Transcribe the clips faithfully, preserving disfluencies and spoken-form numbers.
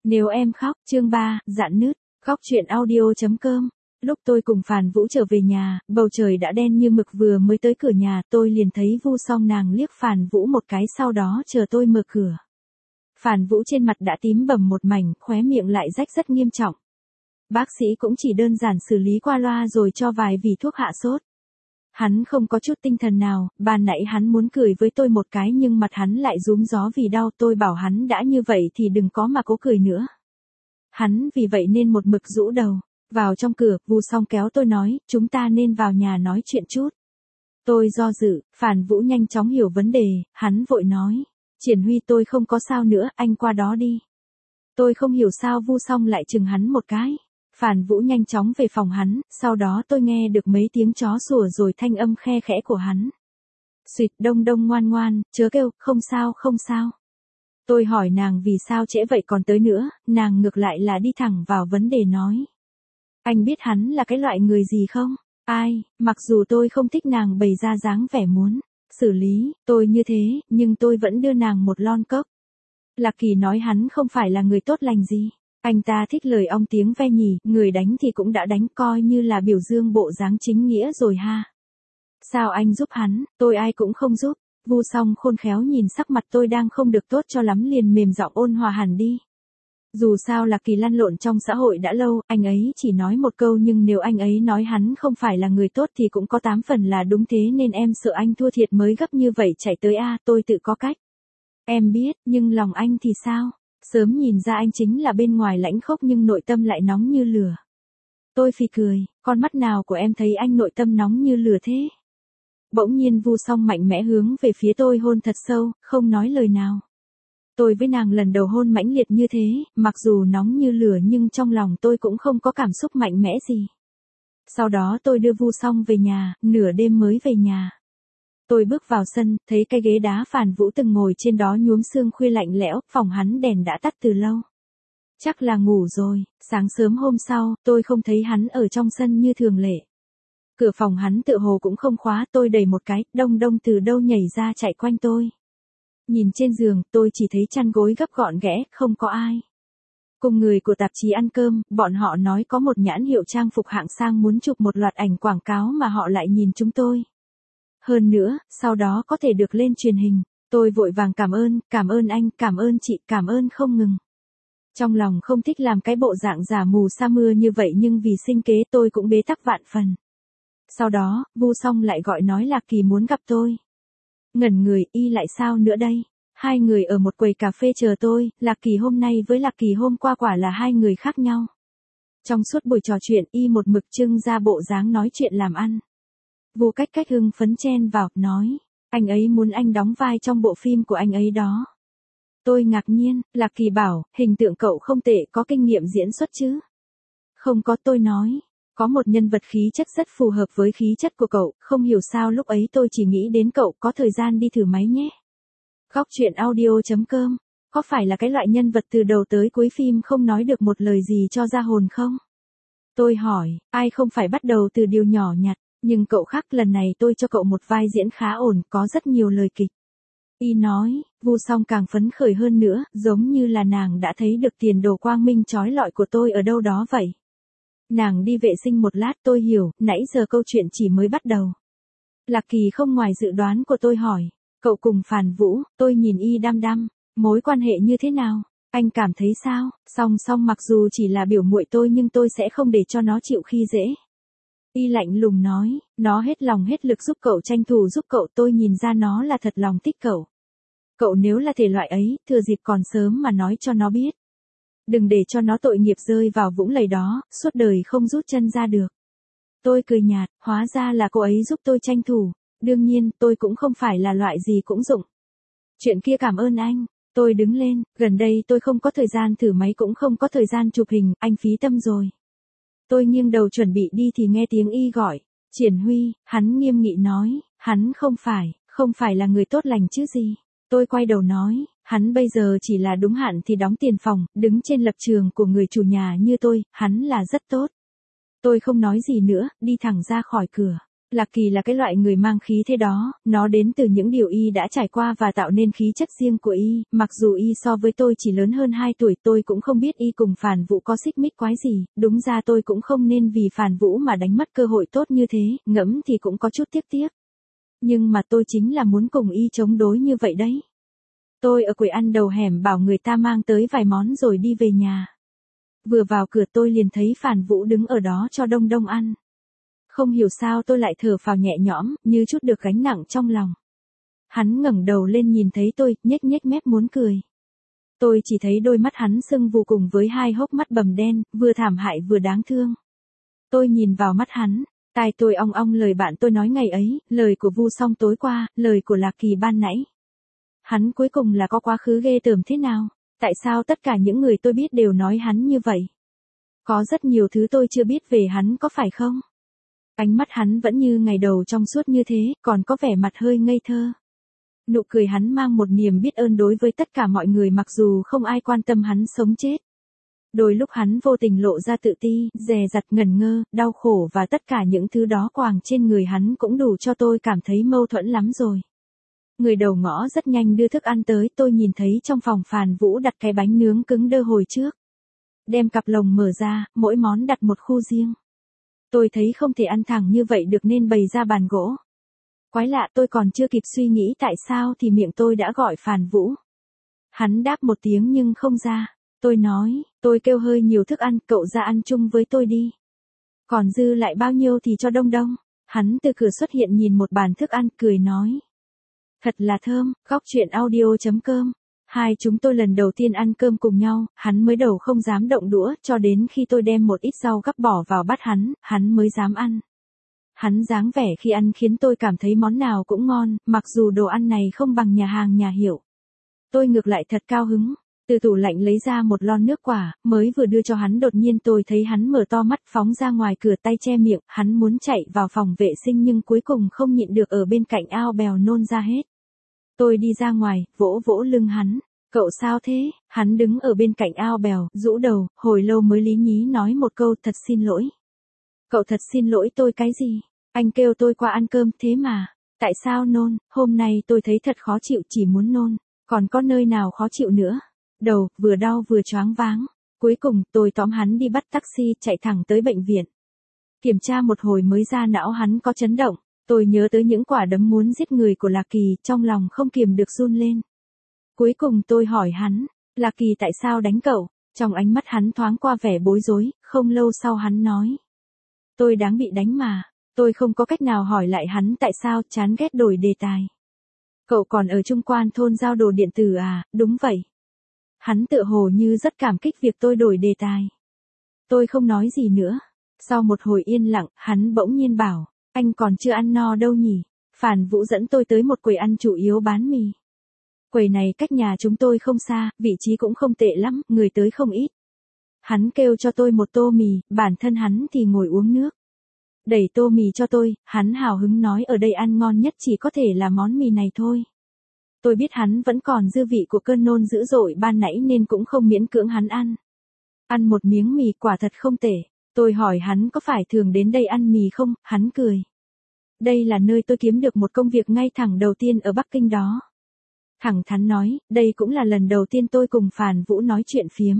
Nếu em khóc, chương ba, dạn nứt, khóc chuyện audio chấm com. Lúc tôi cùng Phàn Vũ trở về nhà, bầu trời đã đen như mực, vừa mới tới cửa nhà, tôi liền thấy Vu Song nàng liếc Phàn Vũ một cái, sau đó chờ tôi mở cửa. Phàn Vũ trên mặt đã tím bầm một mảnh, khóe miệng lại rách rất nghiêm trọng. Bác sĩ cũng chỉ đơn giản xử lý qua loa rồi cho vài vỉ thuốc hạ sốt. Hắn không có chút tinh thần nào, ban nãy hắn muốn cười với tôi một cái nhưng mặt hắn lại rúm gió vì đau, tôi bảo hắn đã như vậy thì đừng có mà cố cười nữa. Hắn vì vậy nên một mực rũ đầu. Vào trong cửa, Vu Song kéo tôi nói, chúng ta nên vào nhà nói chuyện chút. Tôi do dự, Phàn Vũ nhanh chóng hiểu vấn đề, hắn vội nói. Triển Huy, tôi không có sao nữa, anh qua đó đi. Tôi không hiểu sao Vu Song lại chừng hắn một cái. Phàn Vũ nhanh chóng về phòng hắn, sau đó tôi nghe được mấy tiếng chó sủa rồi thanh âm khe khẽ của hắn. Xuyệt, Đông Đông ngoan ngoan, chớ kêu, không sao không sao. Tôi hỏi nàng vì sao trễ vậy còn tới nữa, nàng ngược lại là đi thẳng vào vấn đề nói. Anh biết hắn là cái loại người gì không? Ai, mặc dù tôi không thích nàng bày ra dáng vẻ muốn xử lý tôi như thế, nhưng tôi vẫn đưa nàng một lon cốc. Lạc Kỳ nói hắn không phải là người tốt lành gì. Anh ta thích lời ong tiếng ve nhỉ, người đánh thì cũng đã đánh, coi như là biểu dương bộ dáng chính nghĩa rồi ha. Sao anh giúp hắn, tôi ai cũng không giúp. Vu Song khôn khéo nhìn sắc mặt tôi đang không được tốt cho lắm liền mềm giọng ôn hòa hẳn đi. Dù sao Lạc Kỳ lăn lộn trong xã hội đã lâu, anh ấy chỉ nói một câu nhưng nếu anh ấy nói hắn không phải là người tốt thì cũng có tám phần là đúng, thế nên em sợ anh thua thiệt mới gấp như vậy chạy tới a, tôi tự có cách. Em biết, nhưng lòng anh thì sao? Sớm nhìn ra anh chính là bên ngoài lãnh khốc nhưng nội tâm lại nóng như lửa. Tôi phì cười, con mắt nào của em thấy anh nội tâm nóng như lửa thế? Bỗng nhiên Vu Song mạnh mẽ hướng về phía tôi hôn thật sâu, không nói lời nào. Tôi với nàng lần đầu hôn mãnh liệt như thế, mặc dù nóng như lửa nhưng trong lòng tôi cũng không có cảm xúc mạnh mẽ gì. Sau đó tôi đưa Vu Song về nhà, nửa đêm mới về nhà. Tôi bước vào sân, thấy cái ghế đá Phàn Vũ từng ngồi trên đó nhuốm sương khuya lạnh lẽo, phòng hắn đèn đã tắt từ lâu. Chắc là ngủ rồi, sáng sớm hôm sau, tôi không thấy hắn ở trong sân như thường lệ. Cửa phòng hắn tựa hồ cũng không khóa, tôi đẩy một cái, Đông Đông từ đâu nhảy ra chạy quanh tôi. Nhìn trên giường, tôi chỉ thấy chăn gối gấp gọn ghẽ, không có ai. Cùng người của tạp chí ăn cơm, bọn họ nói có một nhãn hiệu trang phục hạng sang muốn chụp một loạt ảnh quảng cáo mà họ lại nhìn chúng tôi. Hơn nữa, sau đó có thể được lên truyền hình. Tôi vội vàng cảm ơn, cảm ơn anh, cảm ơn chị, cảm ơn không ngừng. Trong lòng không thích làm cái bộ dạng giả mù sa mưa như vậy nhưng vì sinh kế tôi cũng bế tắc vạn phần. Sau đó, Vu Song lại gọi nói Lạc Kỳ muốn gặp tôi. Ngẩn người, y lại sao nữa đây? Hai người ở một quầy cà phê chờ tôi, Lạc Kỳ hôm nay với Lạc Kỳ hôm qua quả là hai người khác nhau. Trong suốt buổi trò chuyện y một mực trưng ra bộ dáng nói chuyện làm ăn. Vu Cách Cách hưng phấn chen vào, nói, anh ấy muốn anh đóng vai trong bộ phim của anh ấy đó. Tôi ngạc nhiên, Lạc Kỳ bảo, hình tượng cậu không tệ, có kinh nghiệm diễn xuất chứ? Không có, tôi nói. Có một nhân vật khí chất rất phù hợp với khí chất của cậu, không hiểu sao lúc ấy tôi chỉ nghĩ đến cậu, có thời gian đi thử máy nhé. Khóc chuyện audio chấm com, có phải là cái loại nhân vật từ đầu tới cuối phim không nói được một lời gì cho ra hồn không? Tôi hỏi, ai không phải bắt đầu từ điều nhỏ nhặt, nhưng cậu khác, lần này tôi cho cậu một vai diễn khá ổn, có rất nhiều lời kịch. Y nói, Vu Song càng phấn khởi hơn nữa, giống như là nàng đã thấy được tiền đồ quang minh chói lọi của tôi ở đâu đó vậy. Nàng đi vệ sinh một lát, tôi hiểu, nãy giờ câu chuyện chỉ mới bắt đầu. Lạc Kỳ không ngoài dự đoán của tôi hỏi, cậu cùng Phàn Vũ, tôi nhìn y đăm đăm, mối quan hệ như thế nào, anh cảm thấy sao? Song Song mặc dù chỉ là biểu muội tôi nhưng tôi sẽ không để cho nó chịu khi dễ. Y lạnh lùng nói, nó hết lòng hết lực giúp cậu, tranh thủ giúp cậu, tôi nhìn ra nó là thật lòng thích cậu. Cậu nếu là thể loại ấy, thừa dịp còn sớm mà nói cho nó biết. Đừng để cho nó tội nghiệp rơi vào vũng lầy đó, suốt đời không rút chân ra được. Tôi cười nhạt, hóa ra là cô ấy giúp tôi tranh thủ. Đương nhiên, tôi cũng không phải là loại gì cũng dụng. Chuyện kia cảm ơn anh. Tôi đứng lên, gần đây tôi không có thời gian thử máy cũng không có thời gian chụp hình, anh phí tâm rồi. Tôi nghiêng đầu chuẩn bị đi thì nghe tiếng y gọi. Triển Huy, hắn nghiêm nghị nói, hắn không phải, không phải là người tốt lành chứ gì. Tôi quay đầu nói, hắn bây giờ chỉ là đúng hạn thì đóng tiền phòng, đứng trên lập trường của người chủ nhà như tôi, hắn là rất tốt. Tôi không nói gì nữa, đi thẳng ra khỏi cửa. Lạc Kỳ là cái loại người mang khí thế đó, nó đến từ những điều y đã trải qua và tạo nên khí chất riêng của y, mặc dù y so với tôi chỉ lớn hơn hai tuổi, tôi cũng không biết y cùng Phản Vũ có xích mích quái gì, đúng ra tôi cũng không nên vì Phản Vũ mà đánh mất cơ hội tốt như thế, ngẫm thì cũng có chút tiếc tiếc. Nhưng mà tôi chính là muốn cùng y chống đối như vậy đấy. Tôi ở quầy ăn đầu hẻm bảo người ta mang tới vài món rồi đi về nhà. Vừa vào cửa tôi liền thấy Phản Vũ đứng ở đó cho đông đông ăn. Không hiểu sao tôi lại thở phào nhẹ nhõm, như chút được gánh nặng trong lòng. Hắn ngẩng đầu lên nhìn thấy tôi, nhếch nhếch mép muốn cười. Tôi chỉ thấy đôi mắt hắn sưng vù cùng với hai hốc mắt bầm đen, vừa thảm hại vừa đáng thương. Tôi nhìn vào mắt hắn, tai tôi ong ong lời bạn tôi nói ngày ấy, lời của Vu Song tối qua, lời của Lạc Kỳ ban nãy. Hắn cuối cùng là có quá khứ ghê tởm thế nào? Tại sao tất cả những người tôi biết đều nói hắn như vậy? Có rất nhiều thứ tôi chưa biết về hắn có phải không? Ánh mắt hắn vẫn như ngày đầu trong suốt như thế, còn có vẻ mặt hơi ngây thơ. Nụ cười hắn mang một niềm biết ơn đối với tất cả mọi người mặc dù không ai quan tâm hắn sống chết. Đôi lúc hắn vô tình lộ ra tự ti, dè dặt ngần ngơ, đau khổ và tất cả những thứ đó quàng trên người hắn cũng đủ cho tôi cảm thấy mâu thuẫn lắm rồi. Người đầu ngõ rất nhanh đưa thức ăn tới, tôi nhìn thấy trong phòng Phàn Vũ đặt cái bánh nướng cứng đơ hồi trước. Đem cặp lồng mở ra, mỗi món đặt một khu riêng. Tôi thấy không thể ăn thẳng như vậy được nên bày ra bàn gỗ. Quái lạ, tôi còn chưa kịp suy nghĩ tại sao thì miệng tôi đã gọi Phàn Vũ. Hắn đáp một tiếng nhưng không ra. Tôi nói, tôi kêu hơi nhiều thức ăn, cậu ra ăn chung với tôi đi. Còn dư lại bao nhiêu thì cho đông đông. Hắn từ cửa xuất hiện nhìn một bàn thức ăn, cười nói. Thật là thơm, góc chuyện audio chấm com. Hai chúng tôi lần đầu tiên ăn cơm cùng nhau, hắn mới đầu không dám động đũa, cho đến khi tôi đem một ít rau gắp bỏ vào bát hắn, hắn mới dám ăn. Hắn dáng vẻ khi ăn khiến tôi cảm thấy món nào cũng ngon, mặc dù đồ ăn này không bằng nhà hàng nhà hiệu. Tôi ngược lại thật cao hứng, từ tủ lạnh lấy ra một lon nước quả, mới vừa đưa cho hắn đột nhiên tôi thấy hắn mở to mắt phóng ra ngoài cửa tay che miệng, hắn muốn chạy vào phòng vệ sinh nhưng cuối cùng không nhịn được ở bên cạnh ao bèo nôn ra hết. Tôi đi ra ngoài, vỗ vỗ lưng hắn. Cậu sao thế? Hắn đứng ở bên cạnh ao bèo, rũ đầu, hồi lâu mới lý nhí nói một câu thật xin lỗi. Cậu thật xin lỗi tôi cái gì? Anh kêu tôi qua ăn cơm thế mà. Tại sao nôn? Hôm nay tôi thấy thật khó chịu chỉ muốn nôn. Còn có nơi nào khó chịu nữa? Đầu, vừa đau vừa choáng váng. Cuối cùng tôi tóm hắn đi bắt taxi chạy thẳng tới bệnh viện. Kiểm tra một hồi mới ra não hắn có chấn động. Tôi nhớ tới những quả đấm muốn giết người của Lạc Kỳ, trong lòng không kiềm được run lên. Cuối cùng tôi hỏi hắn, Lạc Kỳ tại sao đánh cậu? Trong ánh mắt hắn thoáng qua vẻ bối rối, không lâu sau hắn nói. Tôi đáng bị đánh mà, tôi không có cách nào hỏi lại hắn tại sao, chán ghét đổi đề tài. Cậu còn ở Trung Quan thôn giao đồ điện tử à? Đúng vậy. Hắn tựa hồ như rất cảm kích việc tôi đổi đề tài. Tôi không nói gì nữa. Sau một hồi yên lặng, hắn bỗng nhiên bảo, anh còn chưa ăn no đâu nhỉ? Phàn Vũ dẫn tôi tới một quầy ăn chủ yếu bán mì. Quầy này cách nhà chúng tôi không xa, vị trí cũng không tệ lắm, người tới không ít. Hắn kêu cho tôi một tô mì, bản thân hắn thì ngồi uống nước. Đẩy tô mì cho tôi, hắn hào hứng nói ở đây ăn ngon nhất chỉ có thể là món mì này thôi. Tôi biết hắn vẫn còn dư vị của cơn nôn dữ dội ban nãy nên cũng không miễn cưỡng hắn ăn. Ăn một miếng mì quả thật không tệ. Tôi hỏi hắn có phải thường đến đây ăn mì không, hắn cười. Đây là nơi tôi kiếm được một công việc ngay thẳng đầu tiên ở Bắc Kinh đó. Thẳng thắn nói, đây cũng là lần đầu tiên tôi cùng Phàn Vũ nói chuyện phiếm.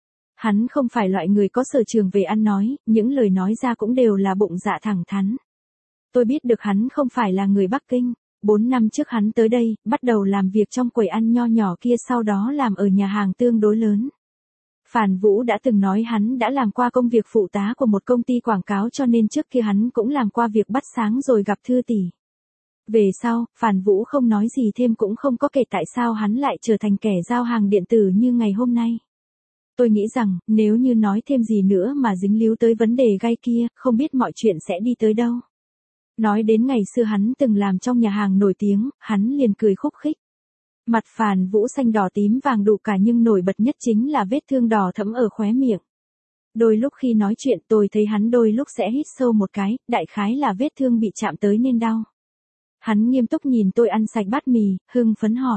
Hắn không phải loại người có sở trường về ăn nói, những lời nói ra cũng đều là bụng dạ thẳng thắn. Tôi biết được hắn không phải là người Bắc Kinh. Bốn năm trước hắn tới đây, bắt đầu làm việc trong quầy ăn nho nhỏ kia sau đó làm ở nhà hàng tương đối lớn. Phàn Vũ đã từng nói hắn đã làm qua công việc phụ tá của một công ty quảng cáo cho nên trước kia hắn cũng làm qua việc bắt sáng rồi gặp Thư tỷ. Về sau, Phàn Vũ không nói gì thêm cũng không có kể tại sao hắn lại trở thành kẻ giao hàng điện tử như ngày hôm nay. Tôi nghĩ rằng, nếu như nói thêm gì nữa mà dính líu tới vấn đề gai kia, không biết mọi chuyện sẽ đi tới đâu. Nói đến ngày xưa hắn từng làm trong nhà hàng nổi tiếng, hắn liền cười khúc khích. Mặt Phàn Vũ xanh đỏ tím vàng đủ cả nhưng nổi bật nhất chính là vết thương đỏ thẫm ở khóe miệng. Đôi lúc khi nói chuyện tôi thấy hắn đôi lúc sẽ hít sâu một cái, đại khái là vết thương bị chạm tới nên đau. Hắn nghiêm túc nhìn tôi ăn sạch bát mì, hưng phấn hỏi.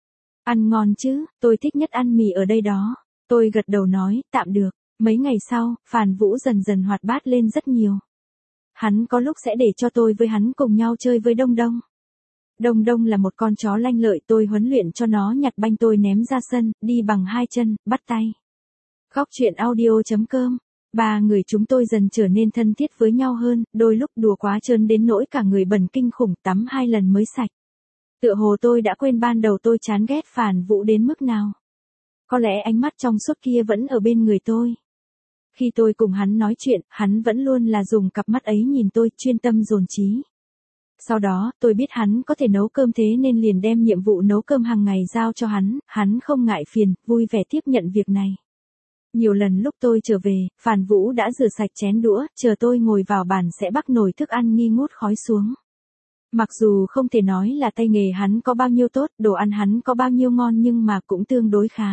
Ăn ngon chứ, tôi thích nhất ăn mì ở đây đó. Tôi gật đầu nói, tạm được. Mấy ngày sau, Phàn Vũ dần dần hoạt bát lên rất nhiều. Hắn có lúc sẽ để cho tôi với hắn cùng nhau chơi với Đông Đông. Đông Đông là một con chó lanh lợi, tôi huấn luyện cho nó nhặt banh tôi ném ra sân, đi bằng hai chân, bắt tay. Góc truyện audio chấm com. Ba người chúng tôi dần trở nên thân thiết với nhau hơn, đôi lúc đùa quá trơn đến nỗi cả người bẩn kinh khủng, tắm hai lần mới sạch. Tựa hồ tôi đã quên ban đầu tôi chán ghét Phàn Vũ đến mức nào. Có lẽ ánh mắt trong suốt kia vẫn ở bên người tôi. Khi tôi cùng hắn nói chuyện, hắn vẫn luôn là dùng cặp mắt ấy nhìn tôi, chuyên tâm dồn trí. Sau đó, tôi biết hắn có thể nấu cơm thế nên liền đem nhiệm vụ nấu cơm hàng ngày giao cho hắn, hắn không ngại phiền, vui vẻ tiếp nhận việc này. Nhiều lần lúc tôi trở về, Phàn Vũ đã rửa sạch chén đũa, chờ tôi ngồi vào bàn sẽ bắc nồi thức ăn nghi ngút khói xuống. Mặc dù không thể nói là tay nghề hắn có bao nhiêu tốt, đồ ăn hắn có bao nhiêu ngon nhưng mà cũng tương đối khá.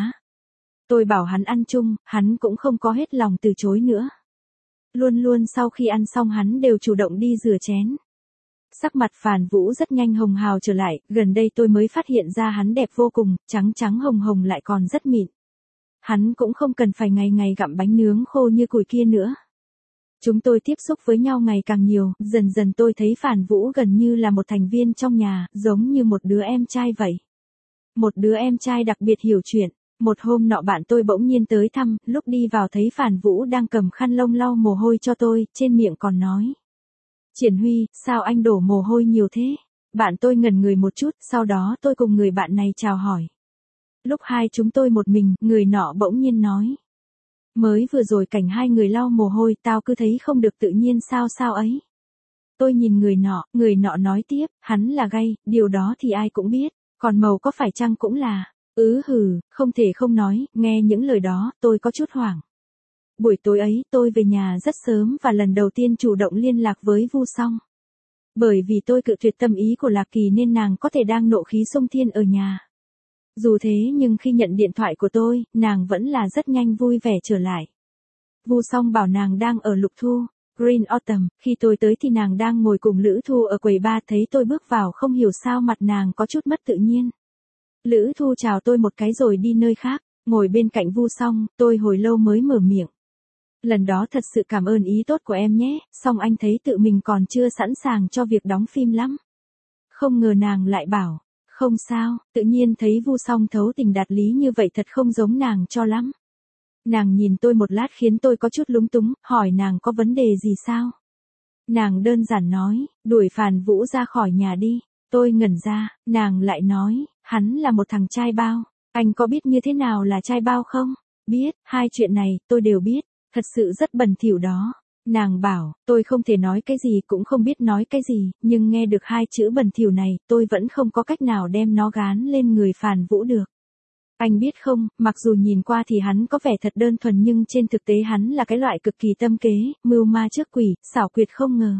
Tôi bảo hắn ăn chung, hắn cũng không có hết lòng từ chối nữa. Luôn luôn sau khi ăn xong hắn đều chủ động đi rửa chén. Sắc mặt Phàn Vũ rất nhanh hồng hào trở lại, gần đây tôi mới phát hiện ra hắn đẹp vô cùng, trắng trắng hồng hồng lại còn rất mịn. Hắn cũng không cần phải ngày ngày gặm bánh nướng khô như củi kia nữa. Chúng tôi tiếp xúc với nhau ngày càng nhiều, dần dần tôi thấy Phàn Vũ gần như là một thành viên trong nhà, giống như một đứa em trai vậy. Một đứa em trai đặc biệt hiểu chuyện. Một hôm nọ bạn tôi bỗng nhiên tới thăm, lúc đi vào thấy Phàn Vũ đang cầm khăn lông lau mồ hôi cho tôi, trên miệng còn nói. Triển Huy, sao anh đổ mồ hôi nhiều thế? Bạn tôi ngẩn người một chút, sau đó tôi cùng người bạn này chào hỏi. Lúc hai chúng tôi một mình, người nọ bỗng nhiên nói. Mới vừa rồi cảnh hai người lau mồ hôi, tao cứ thấy không được tự nhiên sao sao ấy. Tôi nhìn người nọ, người nọ nói tiếp, hắn là gay, điều đó thì ai cũng biết, còn màu có phải chăng cũng là. Ừ hừ, không thể không nói, nghe những lời đó, tôi có chút hoảng. Buổi tối ấy, tôi về nhà rất sớm và lần đầu tiên chủ động liên lạc với Vu Song. Bởi vì tôi cự tuyệt tâm ý của Lạc Kỳ nên nàng có thể đang nộ khí xông thiên ở nhà. Dù thế nhưng khi nhận điện thoại của tôi, nàng vẫn là rất nhanh vui vẻ trở lại. Vu Song bảo nàng đang ở Lục Thu, Green Autumn, khi tôi tới thì nàng đang ngồi cùng Lữ Thu ở quầy bar, thấy tôi bước vào không hiểu sao mặt nàng có chút mất tự nhiên. Lữ Thu chào tôi một cái rồi đi nơi khác, ngồi bên cạnh Vu Song, tôi hồi lâu mới mở miệng. Lần đó thật sự cảm ơn ý tốt của em nhé, song anh thấy tự mình còn chưa sẵn sàng cho việc đóng phim lắm. Không ngờ nàng lại bảo, không sao, tự nhiên thấy Vu Song thấu tình đạt lý như vậy thật không giống nàng cho lắm. Nàng nhìn tôi một lát khiến tôi có chút lúng túng, hỏi nàng có vấn đề gì sao? Nàng đơn giản nói, đuổi Phàn Vũ ra khỏi nhà đi. Tôi ngẩn ra, nàng lại nói, hắn là một thằng trai bao. Anh có biết như thế nào là trai bao không? Biết, hai chuyện này, tôi đều biết. Thật sự rất bẩn thỉu đó. Nàng bảo, tôi không thể nói cái gì cũng không biết nói cái gì, nhưng nghe được hai chữ bẩn thỉu này, tôi vẫn không có cách nào đem nó gán lên người Phàn Vũ được. Anh biết không, mặc dù nhìn qua thì hắn có vẻ thật đơn thuần nhưng trên thực tế hắn là cái loại cực kỳ tâm kế, mưu ma trước quỷ, xảo quyệt không ngờ.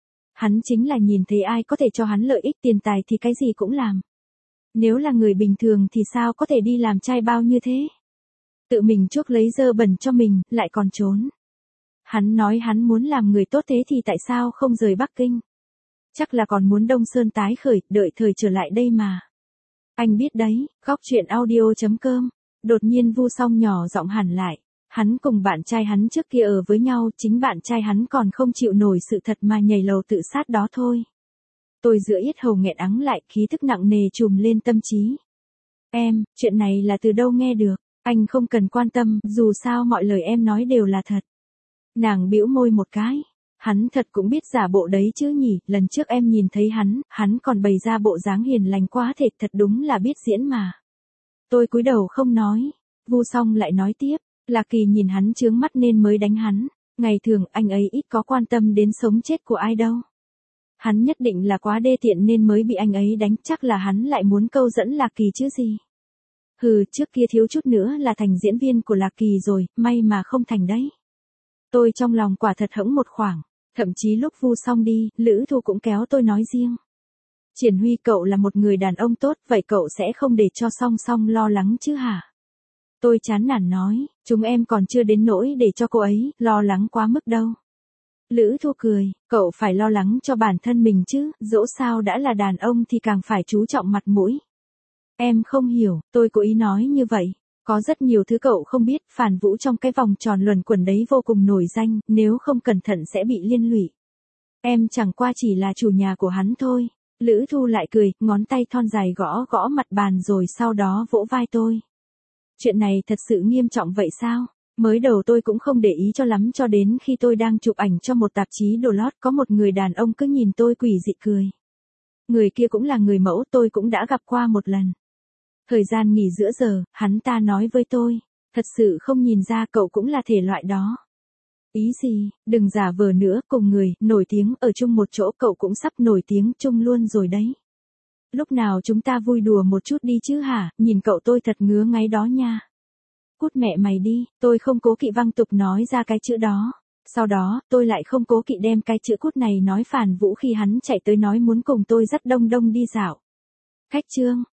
Hắn chính là nhìn thấy ai có thể cho hắn lợi ích tiền tài thì cái gì cũng làm. Nếu là người bình thường thì sao có thể đi làm trai bao như thế? Tự mình chuốc lấy dơ bẩn cho mình, lại còn trốn. Hắn nói hắn muốn làm người tốt thế thì tại sao không rời Bắc Kinh? Chắc là còn muốn Đông Sơn tái khởi, đợi thời trở lại đây mà. Anh biết đấy, góc truyện audio chấm com. Đột nhiên Vu Song nhỏ giọng hẳn lại. Hắn cùng bạn trai hắn trước kia ở với nhau, chính bạn trai hắn còn không chịu nổi sự thật mà nhảy lầu tự sát đó thôi. Tôi giữa yết hầu nghẹn ắng lại, khí thức nặng nề trùm lên tâm trí. Em, chuyện này là từ đâu nghe được? Anh không cần quan tâm, dù sao mọi lời em nói đều là thật. Nàng bĩu môi một cái. Hắn thật cũng biết giả bộ đấy chứ nhỉ, lần trước em nhìn thấy hắn, hắn còn bày ra bộ dáng hiền lành quá thể, thật đúng là biết diễn mà. Tôi cúi đầu không nói. Vu Song lại nói tiếp, Lạc Kỳ nhìn hắn chướng mắt nên mới đánh hắn. Ngày thường anh ấy ít có quan tâm đến sống chết của ai đâu. Hắn nhất định là quá đê tiện nên mới bị anh ấy đánh, chắc là hắn lại muốn câu dẫn Lạc Kỳ chứ gì. Hừ, trước kia thiếu chút nữa là thành diễn viên của Lạc Kỳ rồi, may mà không thành đấy. Tôi trong lòng quả thật hững một khoảng, thậm chí lúc Vu Song đi, Lữ Thu cũng kéo tôi nói riêng. Triển Huy, cậu là một người đàn ông tốt, vậy cậu sẽ không để cho Song Song lo lắng chứ hả? Tôi chán nản nói, chúng em còn chưa đến nỗi để cho cô ấy lo lắng quá mức đâu. Lữ Thu cười, cậu phải lo lắng cho bản thân mình chứ, dẫu sao đã là đàn ông thì càng phải chú trọng mặt mũi. Em không hiểu, tôi cố ý nói như vậy. Có rất nhiều thứ cậu không biết, Phàn Vũ trong cái vòng tròn luẩn quẩn đấy vô cùng nổi danh, nếu không cẩn thận sẽ bị liên lụy. Em chẳng qua chỉ là chủ nhà của hắn thôi. Lữ Thu lại cười, ngón tay thon dài gõ gõ mặt bàn rồi sau đó vỗ vai tôi. Chuyện này thật sự nghiêm trọng vậy sao? Mới đầu tôi cũng không để ý cho lắm cho đến khi tôi đang chụp ảnh cho một tạp chí đồ lót có một người đàn ông cứ nhìn tôi quỷ dị cười. Người kia cũng là người mẫu tôi cũng đã gặp qua một lần. Thời gian nghỉ giữa giờ, hắn ta nói với tôi, thật sự không nhìn ra cậu cũng là thể loại đó. Ý gì, đừng giả vờ nữa, cùng người, nổi tiếng ở chung một chỗ cậu cũng sắp nổi tiếng chung luôn rồi đấy. Lúc nào chúng ta vui đùa một chút đi chứ hả, nhìn cậu tôi thật ngứa ngáy đó nha. Cút mẹ mày đi, tôi không cố kỵ văng tục nói ra cái chữ đó. Sau đó, tôi lại không cố kỵ đem cái chữ cút này nói Phàn Vũ khi hắn chạy tới nói muốn cùng tôi dắt Đông Đông đi dạo. Khách Trương,